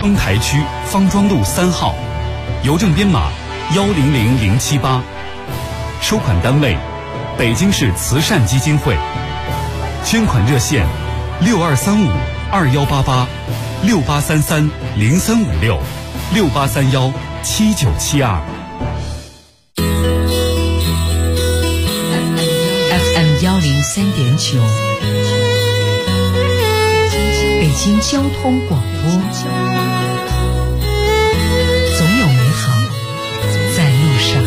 丰台区方庄路3号，邮政编码100078，收款单位北京市慈善基金会，捐款热线6235-2833-6833-0356-6831-7972。 FM 103.9，北京交通广播，总有美好在路上。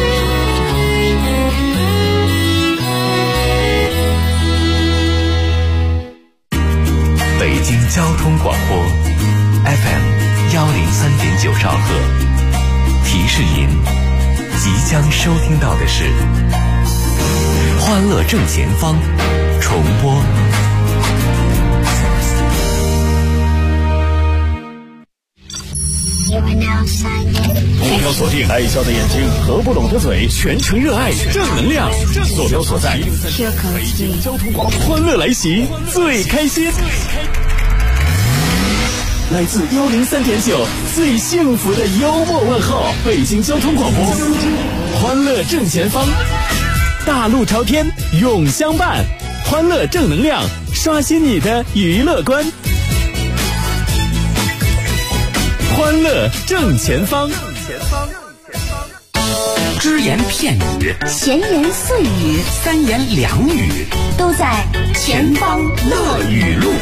北京交通广播 FM 103.9兆赫，提示您即将收听到的是欢乐正前方重播。 目标锁定爱笑的眼睛和不拢的嘴，全程热爱正能量。坐标所在北京交通广播，欢乐来袭，最开心。来自103.9最幸福的幽默问候，北京交通广播，欢乐正前方，大路朝天永相伴，欢乐正能量，刷新你的娱乐观。欢乐正前方， 只言片语， 闲言碎语， 三言两语， 都在前方乐语录。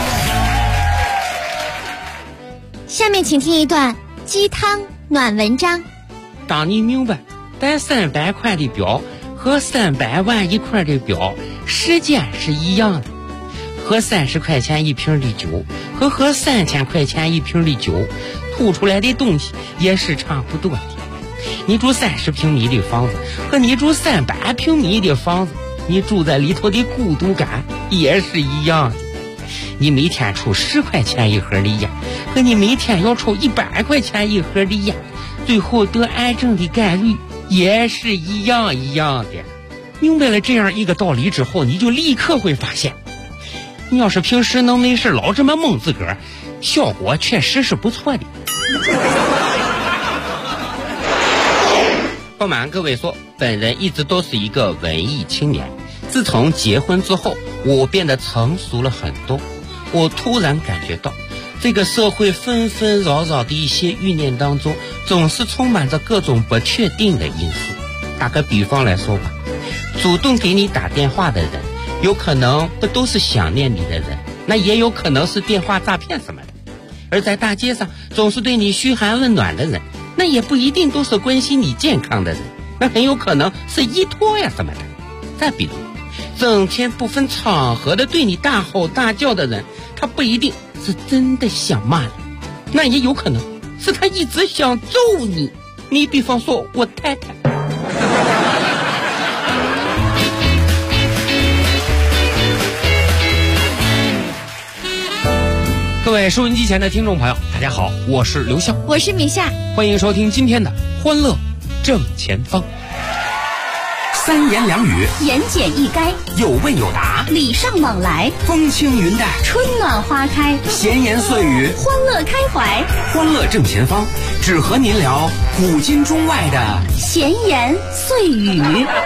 下面请听一段鸡汤暖文章。 当你明白带300块的表和300万一块的表时间是一样的，喝30块钱一瓶的酒和喝3000块钱一瓶的酒吐出来的东西也是差不多的。你住30平米的房子和你住300平米的房子，你住在里头的孤独感也是一样的。你每天抽10块钱一盒的烟和你每天要抽100块钱一盒的烟，最后得癌症的概率也是一样的。明白了这样一个道理之后，你就立刻会发现，你要是平时能没事老这么蒙自个儿，效果确实是不错的。不瞒各位说，本人一直都是一个文艺青年，自从结婚之后，我变得成熟了很多。我突然感觉到，这个社会纷纷扰扰的一些欲念当中，总是充满着各种不确定的因素。打个比方来说吧，主动给你打电话的人，有可能不都是想念你的人，那也有可能是电话诈骗什么的。而在大街上总是对你嘘寒问暖的人，那也不一定都是关心你健康的人，那很有可能是依托呀什么的。再比如，整天不分场合的对你大吼大叫的人，他不一定是真的想骂你，那也有可能是他一直想揍你。你比方说我太太。各位收音机前的听众朋友，大家好，我是刘笑， 我是米夏， 欢迎收听今天的欢乐正前方。 三言两语， 言简意赅， 有问有答， 礼尚往来， 风轻云淡， 春暖花开， 闲言碎语， 欢乐开怀。 欢乐正前方，只和您聊古今中外的闲言碎语。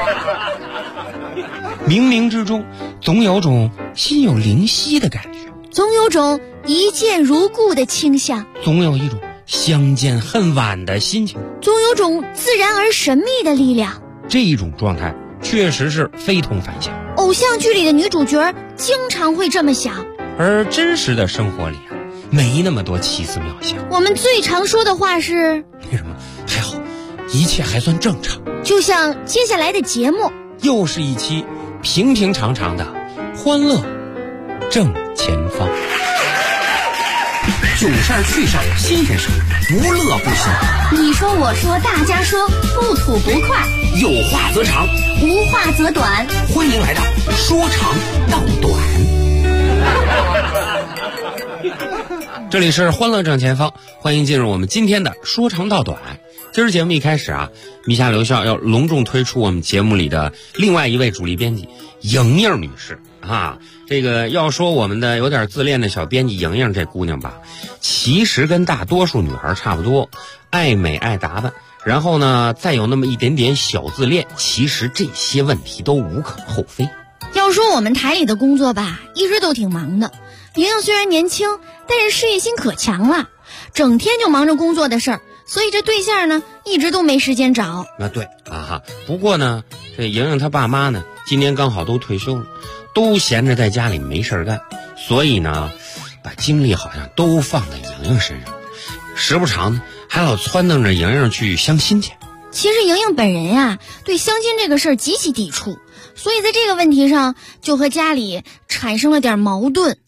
冥冥之中总有种心有灵犀的感觉， 总有种一见如故的倾向， 总有一种相见恨晚的心情， 总有种自然而神秘的力量。 这一种状态确实是非同凡响。 偶像剧里的女主角经常会这么想， 而真实的生活里啊，没那么多奇思妙想。 我们最常说的话是为什么？还好，一切还算正常。 就像接下来的节目， 又是一期平平常常的欢乐正前方。 囧事儿趣事儿新鲜事儿，无乐不休。 你说我说大家说，不吐不快， 有话则长， 无话则短。 欢迎来到说长道短。 这里是欢乐正前方，欢迎进入我们今天的说长道短。今儿节目一开始啊，米夏刘笑要隆重推出我们节目里的另外一位主力编辑莹莹女士啊。 这个要说我们的有点自恋的小编辑莹莹这姑娘吧，其实跟大多数女孩差不多，爱美爱打扮，然后呢再有那么一点点小自恋，其实这些问题都无可厚非。 要说我们台里的工作吧，一直都挺忙的。莹莹虽然年轻，但是事业心可强了，整天就忙着工作的事儿，所以这对象呢一直都没时间找。 对啊哈，不过呢这莹莹她爸妈呢今年刚好都退休了，都闲着在家里没事干，所以呢把精力好像都放在莹莹身上，时不常呢还老撺掇着莹莹去相亲去。 其实莹莹本人呀，对相亲这个事儿极其抵触，所以在这个问题上就和家里产生了点矛盾，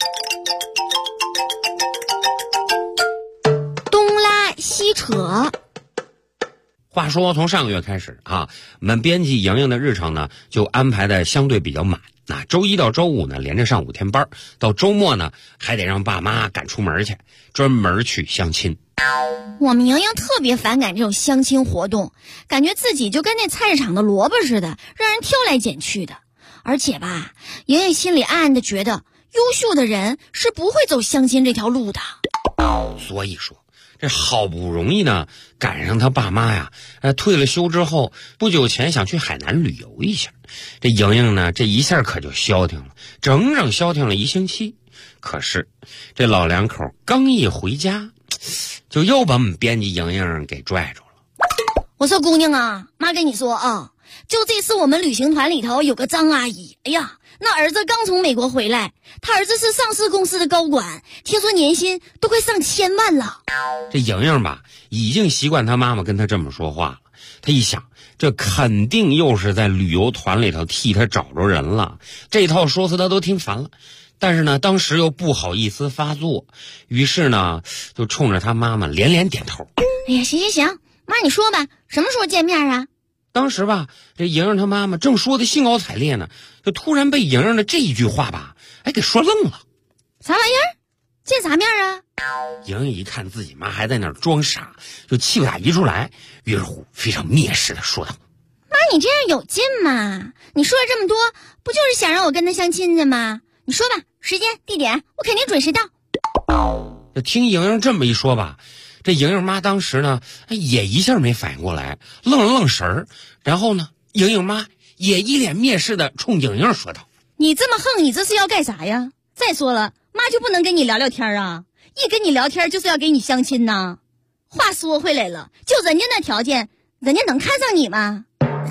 东拉西扯。 话说从上个月开始啊，我们编辑莹莹的日程呢就安排的相对比较满。那周一到周五呢连着上5天班，到周末呢还得让爸妈赶出门去，专门去相亲。 我们莹莹特别反感这种相亲活动，感觉自己就跟那菜市场的萝卜似的，让人挑来拣去的。而且吧，莹莹心里暗暗的觉得，优秀的人是不会走相亲这条路的。 所以说这好不容易呢赶上他爸妈呀退了休之后，不久前想去海南旅游一下，这莹莹呢这一下可就消停了，整整消停了1星期。可是这老两口刚一回家，就又把我们编辑莹莹给拽住了。 我说姑娘啊，妈跟你说啊，就这次我们旅行团里头有个张阿姨，哎呀，那儿子刚从美国回来，他儿子是上市公司的高管，听说年薪都快上千万了。 这莹莹吧已经习惯他妈妈跟他这么说话了，他一想这肯定又是在旅游团里头替他找着人了，这套说辞他都听烦了。但是呢当时又不好意思发作，于是呢就冲着他妈妈连连点头。 哎呀，行，妈你说吧，什么时候见面啊？ 当时吧这莹莹他妈妈正说的兴高采烈呢，就突然被莹莹的这一句话吧给说愣了。 啥玩意儿？见啥面啊？ 莹莹一看自己妈还在那儿装傻，就气不打一处来，于是乎非常蔑视的说道： 妈你这样有劲吗？你说了这么多，不就是想让我跟他相亲的吗？你说吧，时间地点我肯定准时到。 就听莹莹这么一说吧，这莹莹妈当时呢也一下没反应过来，愣了愣神儿，然后呢莹莹妈也一脸蔑视的冲莹莹说道： 你这么横，你这是要干啥呀？再说了，妈就不能跟你聊聊天啊？一跟你聊天就是要给你相亲呐。话说回来了，就人家那条件，人家能看上你吗？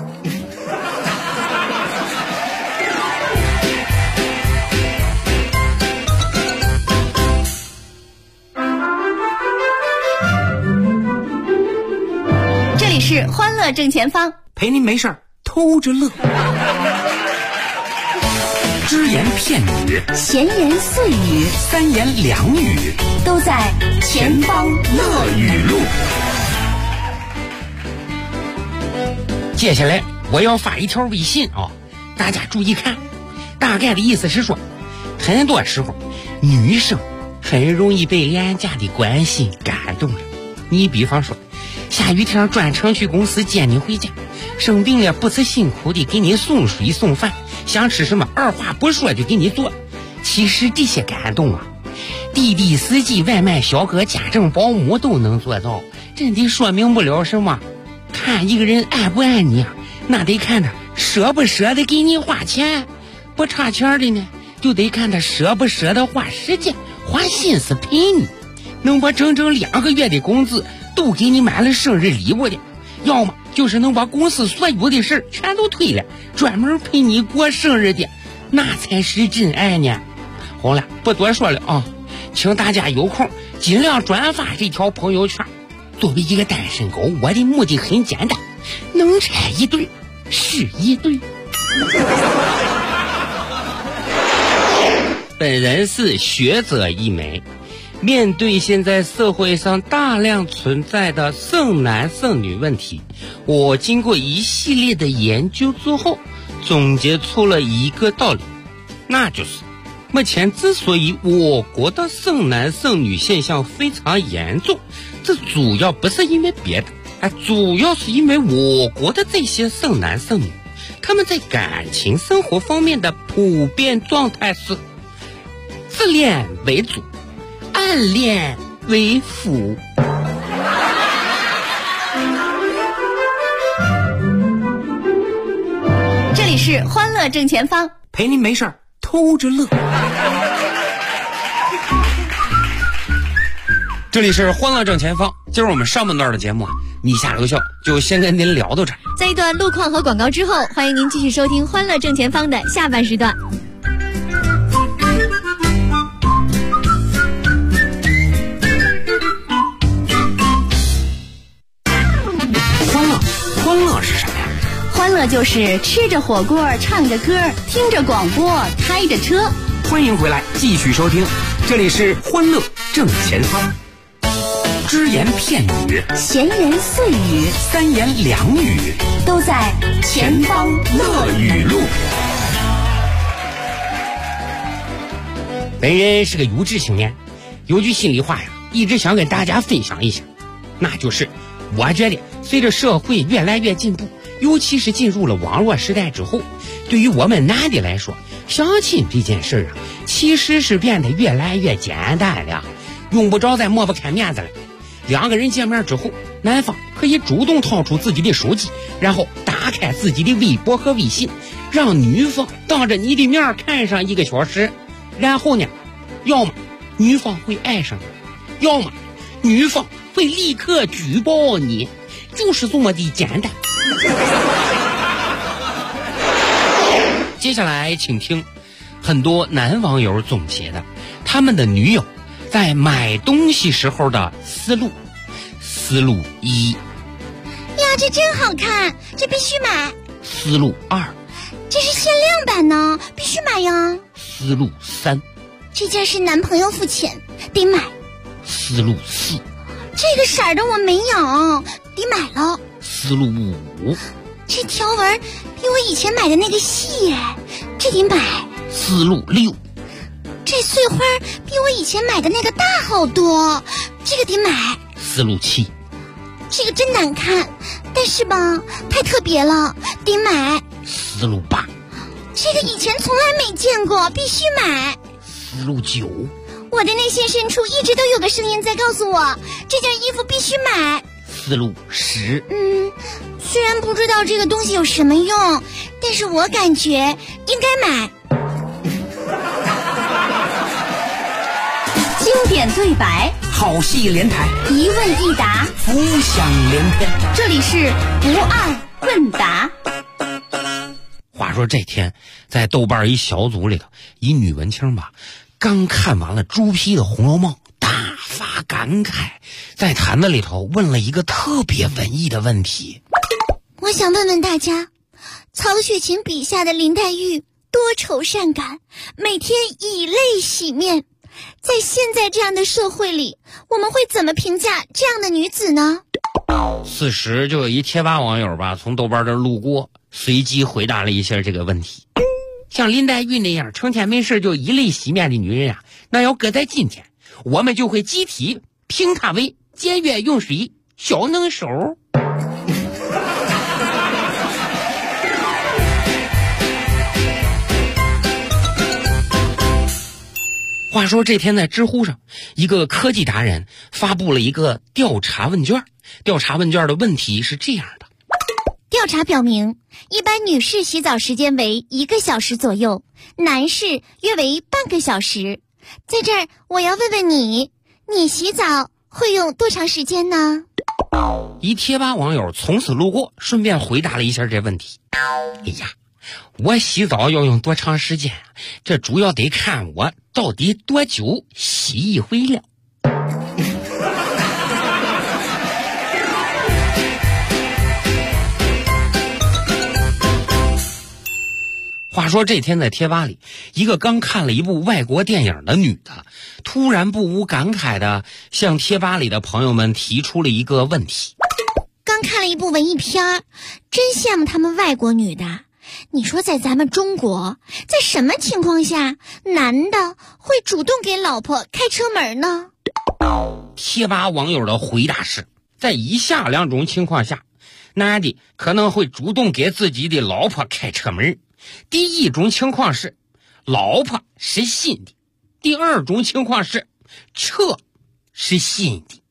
这里是欢乐正前方， 陪您没事偷着乐。只言片语， 闲言碎语， 三言两语， 都在前方乐语录。 接下来我要发一条微信大家注意看，大概的意思是说，很多时候女生很容易被俺家的关心感动了。你比方说下雨天专程去公司接你回家，生病了不辞辛苦的给你送水送饭，想吃什么二话不说就给你做。其实这些感动滴滴司机、外卖小哥、家政保姆都能做到，真的说明不了什么。看一个人爱不爱你那得看他舍不舍得给你花钱，不差钱的呢就得看他舍不舍得花时间花心思陪你。能把整整2个月的工资都给你买了生日礼物的，要么就是能把公司所有的事全都推了，专门陪你过生日的，那才是真爱呢。好了，不多说了请大家有空尽量转发这条朋友圈。作为一个单身狗，我的目的很简单，能拆一对是一对。本人是学者一枚，面对现在社会上大量存在的剩男剩女问题，我经过一系列的研究之后，总结出了一个道理，那就是目前之所以我国的剩男剩女现象非常严重，这主要不是因为别的，主要是因为我国的这些剩男剩女，他们在感情生活方面的普遍状态是自恋为主，暗恋为辅。 这里是欢乐正前方， 陪您没事儿偷着乐。这里是欢乐正前方，今儿我们上半段的节目啊，米夏留校就先跟您聊到这儿。 在一段路况和广告之后，欢迎您继续收听欢乐正前方的下半时段。 欢乐是什么呀？ 欢乐就是吃着火锅，唱着歌，听着广播，开着车。 欢迎回来，继续收听，这里是欢乐正前方。只言片语， 闲言碎语， 三言两语， 都在前方乐语录。 本人是个有志青年，有句心里话呀，一直想跟大家分享一下，那就是我觉得随着社会越来越进步，尤其是进入了网络时代之后，对于我们男的来说，相亲这件事啊，其实是变得越来越简单了，用不着再抹不开面子了。两个人见面之后，男方可以主动掏出自己的手机，然后打开自己的微博和微信，让女方当着你的面看上1个小时，然后呢，要么女方会爱上你，要么女方会立刻举报你，就是这么的简单。接下来请听很多男网友总结的他们的女友在买东西时候的思路。思路1， 呀，这真好看，这必须买。 思路2， 这是限量版呢，必须买呀。 思路3， 这件是男朋友付钱，得买。 思路4， 这个色儿的我没有，得买了。 思路5， 这条纹比我以前买的那个细耶，这得买。 思路6， 这碎花比我以前买的那个大好多，这个得买。 思路7， 这个真难看，但是吧，太特别了，得买。 思路8， 这个以前从来没见过，必须买。 思路9， 我的内心深处一直都有个声音在告诉我，这件衣服必须买。 思路10， 虽然不知道这个东西有什么用，但是我感觉应该买。经典对白， 好戏连台， 一问一答， 浮想联翩。 这里是不二问答。 话说这天在豆瓣一小组里头，一女文青吧，刚看完了猪皮的《红楼梦》，大发感慨，在坛子里头问了一个特别文艺的问题。 我想问问大家，曹雪芹笔下的林黛玉多愁善感，每天以泪洗面，在现在这样的社会里，我们会怎么评价这样的女子呢？ 此时就有一贴吧网友吧，从豆瓣这路过，随机回答了一下这个问题。像林黛玉那样成天没事就以泪洗面的女人啊，那要搁在今天，我们就会集体评她为节约用水小能手。话说这天在知乎上，一个科技达人发布了一个调查问卷。调查问卷的问题是这样的： 调查表明，一般女士洗澡时间为1个小时左右，男士约为半个小时。在这儿我要问问你，你洗澡会用多长时间呢？ 一贴吧网友从此路过，顺便回答了一下这问题。哎呀，我洗澡要用多长时间，这主要得看我到底多久洗一回了。话说这天在贴吧里，一个刚看了一部外国电影的女的，突然不无感慨的向贴吧里的朋友们提出了一个问题。 刚看了一部文艺片，真羡慕他们外国女的。你说在咱们中国，在什么情况下男的会主动给老婆开车门呢？ 贴吧网友的回答是，在以下2种情况下，男的可能会主动给自己的老婆开车门。第一种情况是，老婆是新的， 第二种情况是，这是新的。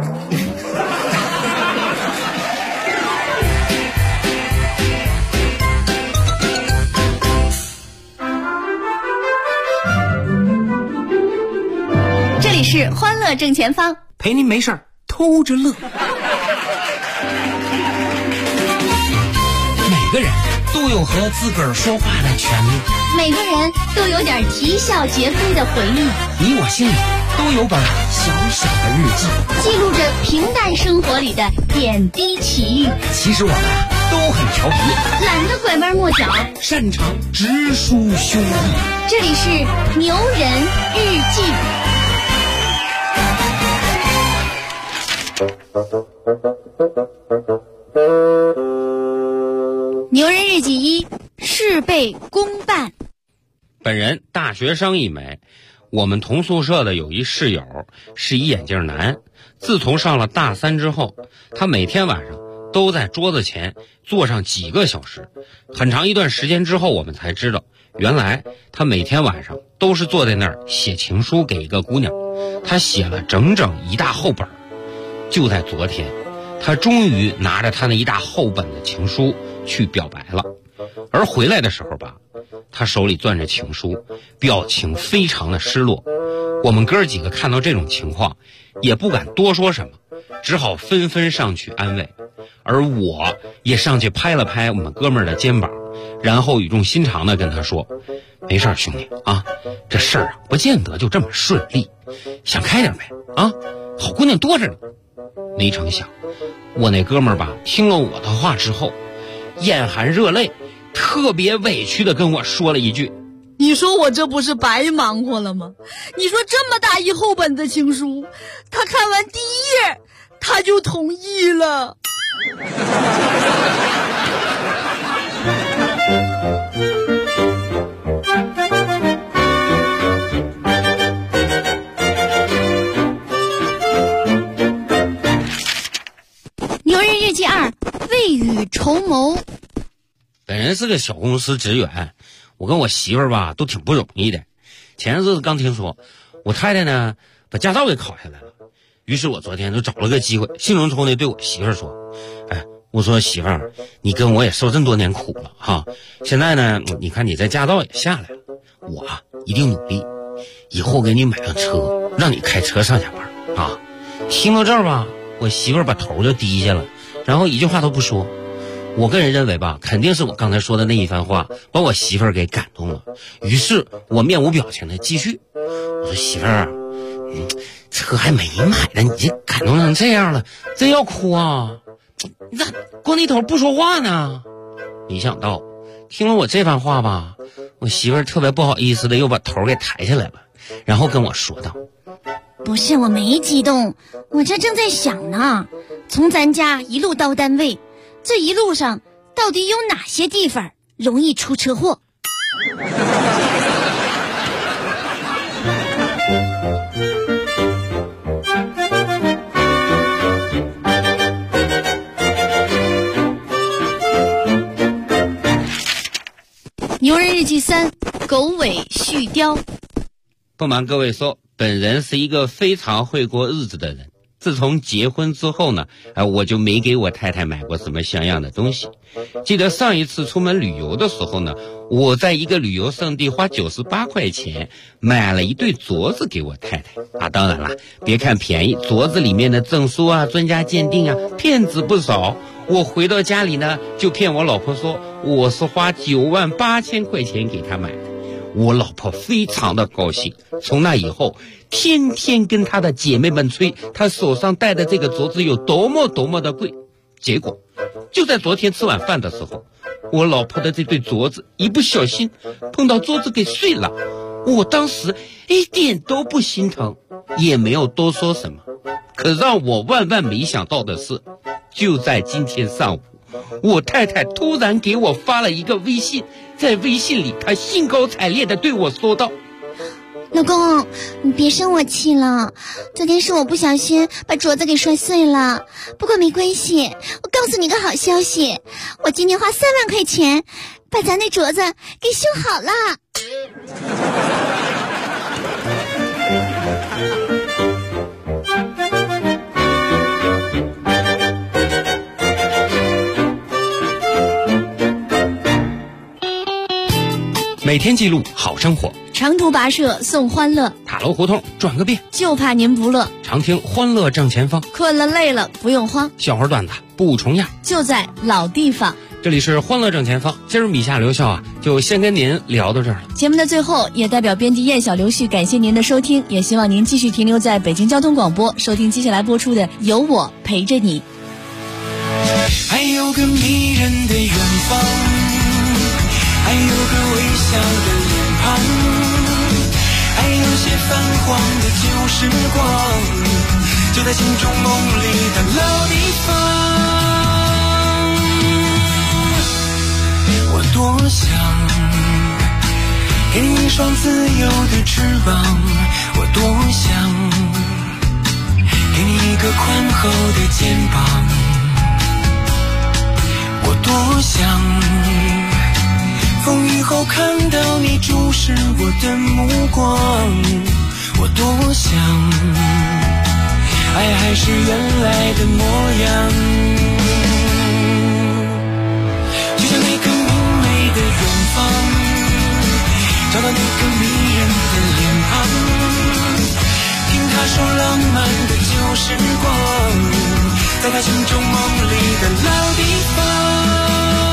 这里是欢乐正前方， 陪您没事儿偷着乐。每个人都有和自个儿说话的权利， 每个人都有点啼笑皆非的回忆， 你我心里都有本小小的日记， 记录着平淡生活里的点滴奇遇。 其实我们都很调皮， 懒得拐弯抹角， 擅长直抒胸臆。 这里是牛人日记。牛人日记1，事倍功半。 本人大学生一枚，我们同宿舍的有一室友是一眼镜男。自从上了大3之后，他每天晚上都在桌子前坐上几个小时。很长一段时间之后，我们才知道，原来他每天晚上都是坐在那儿写情书给一个姑娘。他写了整整一大厚本。就在昨天，他终于拿着他那一大厚本的情书去表白了。而回来的时候吧，他手里攥着情书，表情非常的失落。我们哥几个看到这种情况，也不敢多说什么，只好纷纷上去安慰。而我也上去拍了拍我们哥们儿的肩膀，然后语重心长地跟他说：“没事兄弟啊，这事儿啊不见得就这么顺利，想开点呗啊，好姑娘多着呢。”没成想，我那哥们儿吧，听了我的话之后，眼含热泪，特别委屈的跟我说了一句：“ 你说我这不是白忙活了吗？你说这么大一厚本的情书，他看完第一页，他就同意了。” 牛人日记2，未雨绸缪。 本人是个小公司职员，我跟我媳妇儿吧都挺不容易的。前阵子刚听说我太太呢把驾照给考下来了，于是我昨天就找了个机会，兴冲冲的对我媳妇儿说：“哎，我说媳妇儿，你跟我也受这么多年苦了哈，现在呢，你看你这驾照也下来了，我一定努力，以后给你买辆车，让你开车上下班啊。”听到这儿吧，我媳妇儿把头就低下了，然后一句话都不说。我个人认为吧，肯定是我刚才说的那一番话把我媳妇儿给感动了。于是我面无表情的继续，我说：“媳妇儿啊，车还没买呢，你这感动成这样了，真要哭啊？你咋光那头不说话呢？”没想到听了我这番话吧，我媳妇儿特别不好意思的又把头给抬下来了，然后跟我说道：“ 不是，我没激动，我这正在想呢，从咱家一路到单位，这一路上到底有哪些地方容易出车祸？”牛人日记3，狗尾续貂。 不瞒各位说，本人是一个非常会过日子的人。自从结婚之后呢，我就没给我太太买过什么像样的东西。记得上一次出门旅游的时候呢，我在一个旅游胜地花98块钱买了一对镯子给我太太啊。当然了，别看便宜，镯子里面的证书啊、专家鉴定啊，骗子不少。我回到家里呢，就骗我老婆说我是花98000块钱给她买的。我老婆非常的高兴，从那以后天天跟她的姐妹们吹她手上戴的这个镯子有多么多么的贵。结果就在昨天吃晚饭的时候，我老婆的这对镯子一不小心碰到桌子给碎了。我当时一点都不心疼，也没有多说什么。可让我万万没想到的是，就在今天上午，我太太突然给我发了一个微信，在微信里她兴高采烈地对我说道：“ 老公，你别生我气了，昨天是我不小心把镯子给摔碎了，不过没关系，我告诉你个好消息，我今天花3万块钱把咱那镯子给修好了。” 每天记录好生活， 长途跋涉送欢乐， 塔楼胡同转个遍， 就怕您不乐。 常听欢乐正前方， 困了累了不用慌， 笑话段子不重样， 就在老地方。 这里是欢乐正前方，今儿米夏刘笑就先跟您聊到这儿了。 节目的最后，也代表编辑燕小刘旭感谢您的收听，也希望您继续停留在北京交通广播，收听接下来播出的《有我陪着你》。 还有个迷人的远方，还有个微笑的脸庞，还有些泛黄的旧时光，就在心中梦里的老地方。我多想给你一双自由的翅膀，我多想给你一个宽厚的肩膀，我多想风雨后看到你注视我的目光，我多想爱还是原来的模样，就像那个明媚的远方，找到那个迷人的脸庞，听他说浪漫的旧时光，在他心中梦里的老地方。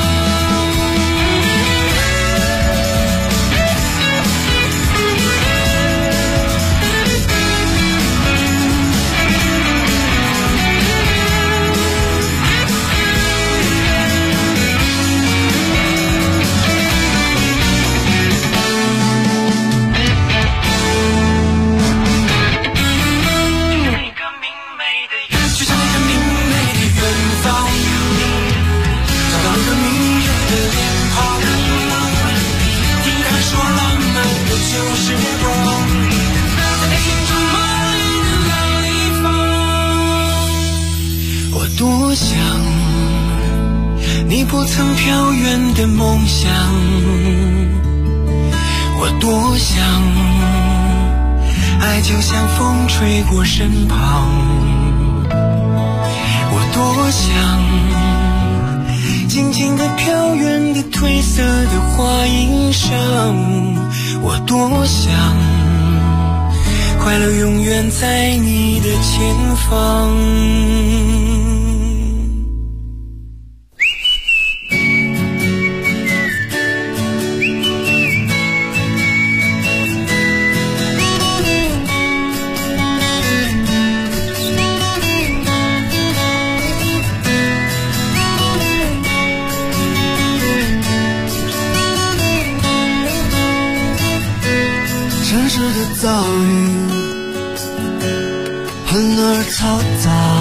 多想你不曾飘远的梦想，我多想爱就像风吹过身旁，我多想静静地飘远的褪色的花衣裳，我多想快乐永远在你的前方。 城市的噪音很而嘈杂，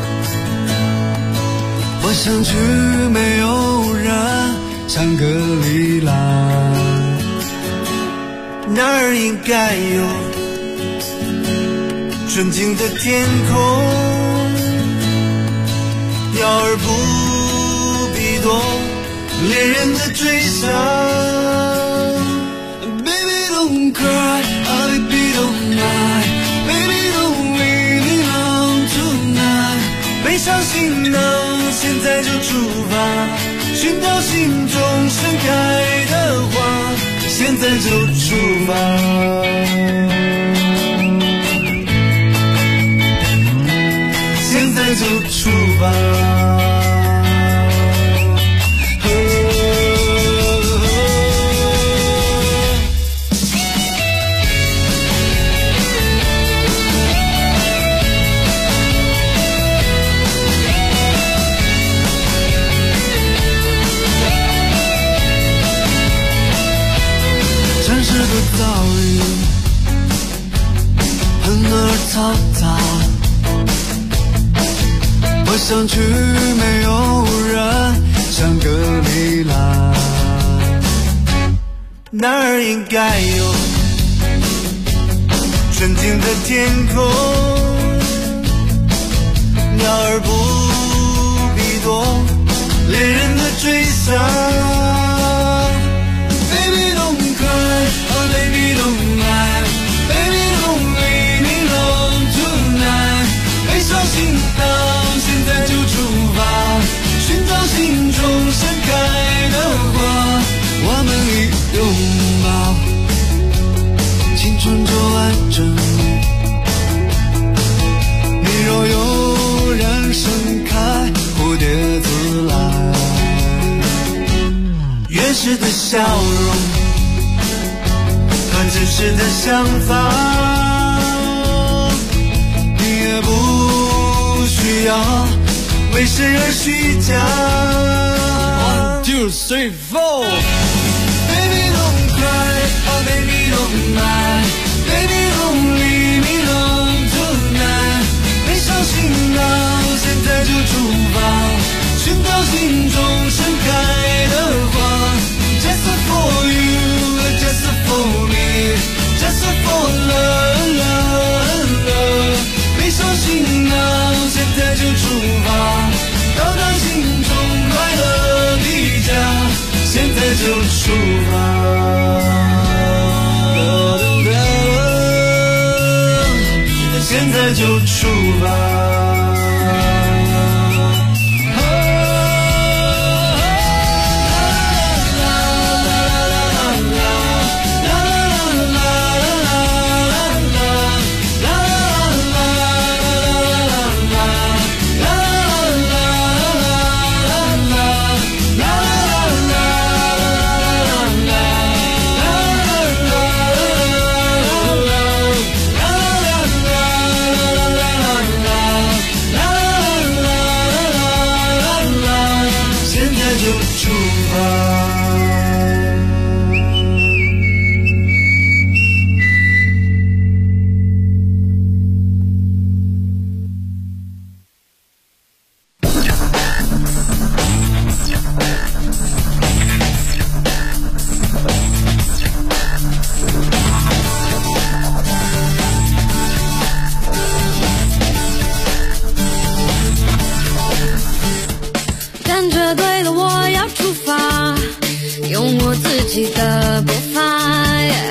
我想去没有人香格里拉，那儿应该有纯净的天空，鸟儿不必多恋人的追杀。Don't cry, baby don't lie, baby don't leave me alone tonight。 背上行囊，现在就出发，寻找心中盛开的花，现在就出发。现在就出发。城市的噪音很而嘈杂，我想去没有人香格里拉，那儿应该有纯净的天空，鸟儿不必多恋人的追杀。Baby don't cry, oh baby don't lie, baby don't leave me alone tonight。 背上行囊，现在就出发，寻找心中盛开的花，我们一拥抱。 实的想法，你也不需要为谁而虚假。1, 2, 3, 4 Baby don't cry, oh baby don't lie, baby don't leave me alone tonight。 没伤心到现在就出发，寻找心中盛开的花。 Just for you, just for me, just for love, love, love。 没伤心到现在就出发，到达心中快乐的家，现在就出发，现在就出发。 感觉对了，我要出发，用我自己的步伐，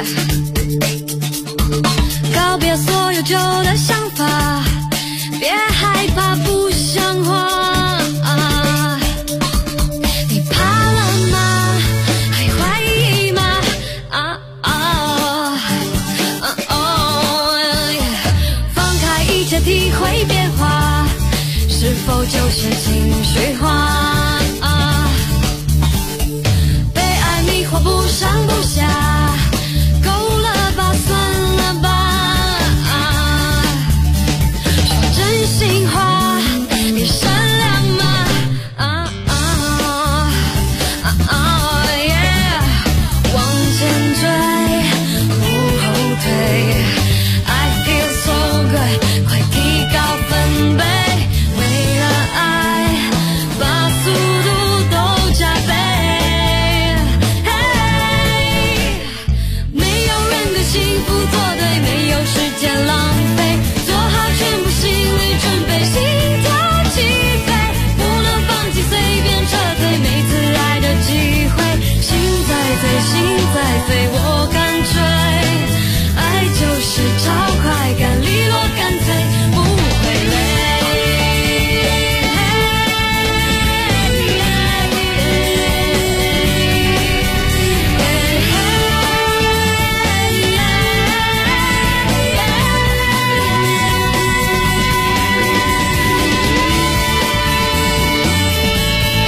告别所有旧的想法，别害怕不像话。你怕了吗？还怀疑吗？放开一切，体会变化，是否就是情绪化？